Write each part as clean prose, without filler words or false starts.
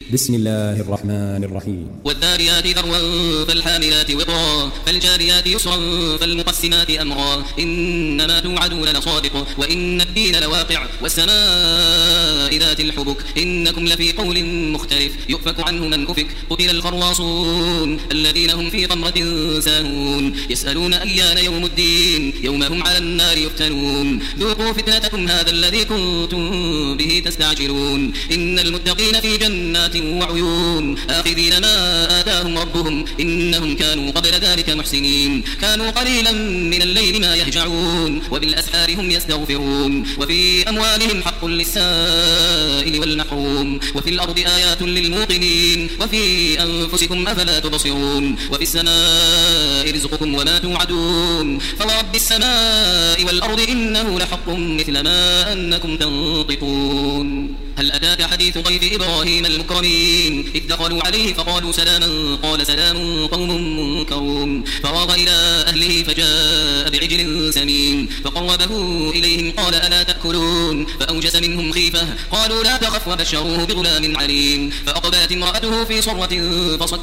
بسم الله الرحمن الرحيم. والذاريات ذروا فالحاملات وقرا فالجاريات يسرا فالمقسمات أمرا إنما توعدون لصادق وإن الدين لواقع والسماء ذات الحبك إنكم لفي قول مختلف يؤفك عنه من أفك قتل الخرواصون الذين هم في غمرة ساهون يسألون أيان يوم الدين يوم هم على النار يفتنون ذوقوا فتنتكم هذا الذي كنتم به تستعجلون إن المتقين في جنات وعيون آخذين ما آتاهم ربهم إنهم كانوا قبل ذلك محسنين كانوا قليلا من الليل ما يهجعون وبالأسحار هم يستغفرون وفي أموالهم حق للسائل والمحروم وفي الأرض آيات للموقنين وفي أنفسكم أفلا تبصرون وفي السماء رزقكم وما توعدون فورب السماء والأرض إنه لحق مثل ما أنكم تنطقون هل أتاك حديث ضيف إبراهيم المكرمين إذ دخلوا عليه فقالوا سلاما قال سلام قوم منكرون فراغ إلى أهله فجاء بعجل سمين فقربه إليهم قال ألا تأكلون فأوجس منهم خيفة قالوا لا تخف وبشروه بغلام عليم فأقبلت امرأته في صرة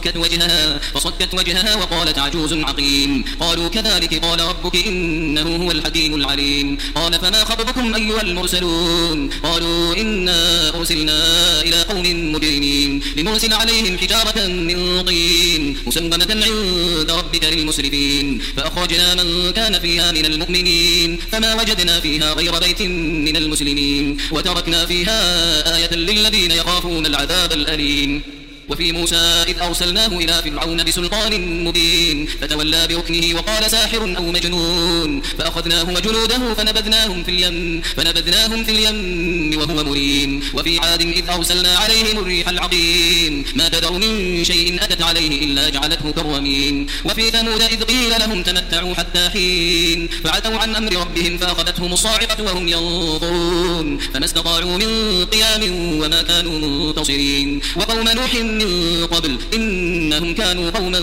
فصكت وجهها وقالت عجوز عقيم قالوا كذلك قال ربك إنه هو الحكيم العليم قال فما خطبكم أيها المرسلون قالوا إنا أرسلنا إلى قوم مجرمين لنرسل عليهم حجارة من طين مسممة عند ربك للمسرفين فأخرجنا من كان فيها من المؤمنين فما وجدنا فيها غير بيت من المسلمين وتركنا فيها آية للذين يخافون العذاب الأليم وفي موسى إذ أرسلناه إلى فرعون بسلطان مبين فتولى بركنه وقال ساحر أو مجنون فأخذناه وجنوده فنبذناهم في اليم وهو مريم وفي عاد إذ أرسلنا عليهم الريح العقيم ما تذر من شيء أتت عليه إلا جعلته كالرميم وفي ثمود إذ قيل لهم تمتعوا حتى حين فعتوا عن أمر ربهم فأخذتهم الصاعقة وهم ينظرون فما استطاعوا من قيام وما كانوا منتصرين وقوم نوح من قبل إنهم كانوا قوما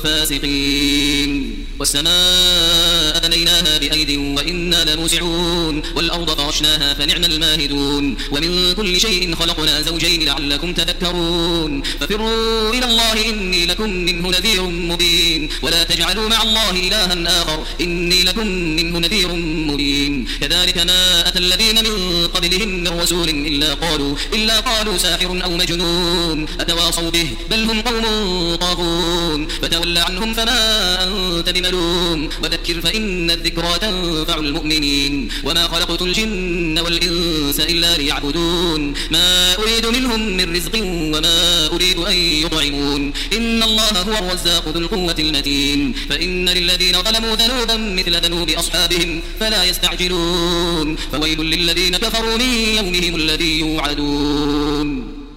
فاسقين والسماء بنيناها بأيد وإنا لموسعون والأرض فرشناها فنعم الماهدون ومن كل شيء خلقنا زوجين لعلكم تذكرون ففروا إلى الله إني لكم منه نذير مبين ولا تجعلوا مع الله إلها آخر إني لكم منه نذير مبين كذلك ما أتى الذين من قبلهم من رسول إلا قالوا ساحر أو مجنون أتواصوا به بل هم قوم طاغون فتول عنهم فما أنت بملوم وذكر فإن الذكرى تنفع المؤمنين وما خلقت الجن والإنس إلا ليعبدون ما أريد منهم من رزق وما أريد أن يطعمون إن الله هو الرزاق ذو القوة المتين فإن للذين ظلموا ذنوبا مثل ذنوب أصحابهم فلا يستعجلون فويل للذين كفروا من يومهم الذي يوعدون